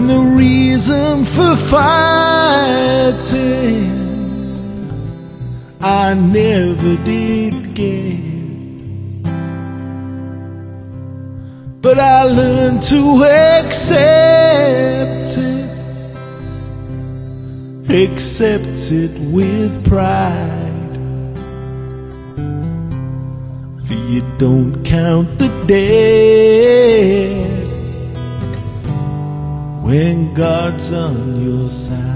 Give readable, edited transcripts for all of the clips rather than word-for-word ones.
no reason for fighting. I never did get, but I learned to accept it with pride. For you don't count the dead when God's on your side.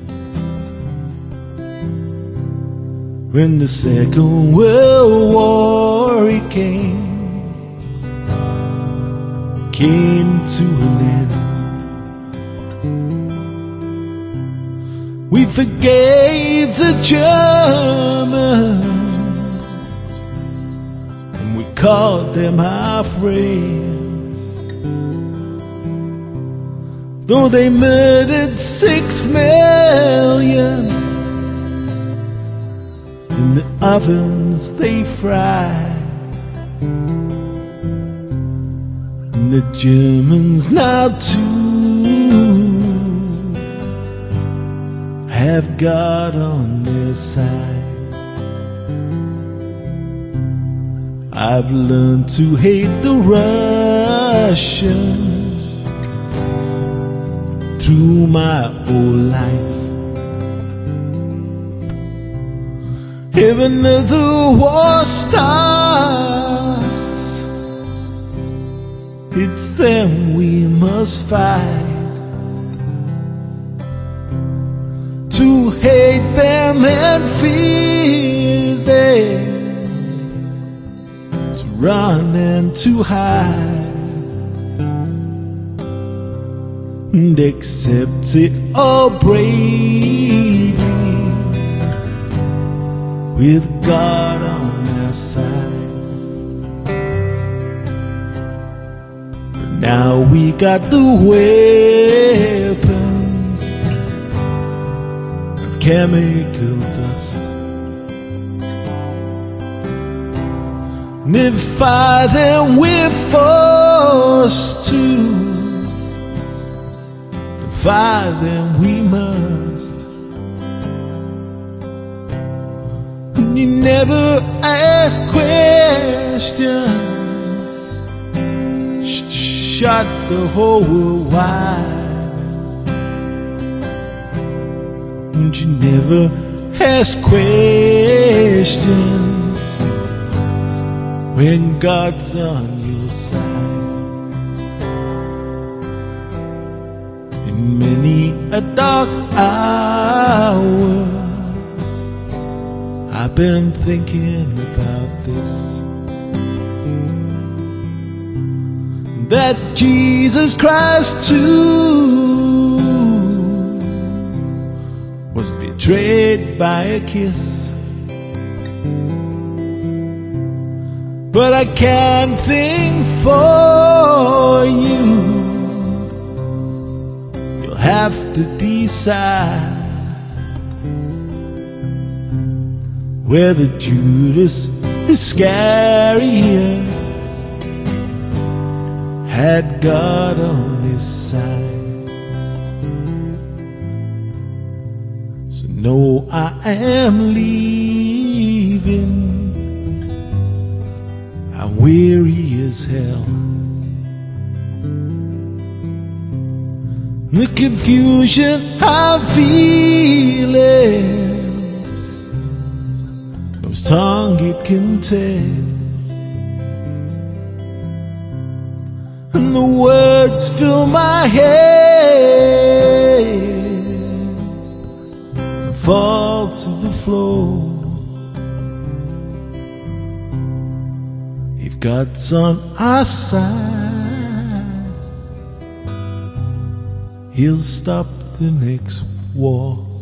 When the Second World War came to an end, we forgave the Germans and we called them our friends. Though they murdered 6 million, in the ovens they fried. And the Germans now too have God on their side. I've learned to hate the Russians through my whole life. If another war starts, it's them we must fight. To hate them and fear them, to run and to hide, and accept it all bravely with God on our side. But now we got the weapons of chemical dust, and if I then we're forced to fight them we must. You never ask questions, shut the whole world wide. And you never ask questions when God's on your side. In many a dark hour, I've been thinking about this, that Jesus Christ too was betrayed by a kiss. But I can't think for you, you'll have to decide whether Judas Iscariot had God on his side. So no, I am leaving, I'm weary as hell. The confusion I'm feeling, tongue it can tell, and the words fill my head and fall to the floor. If God's on our side, He'll stop the next war.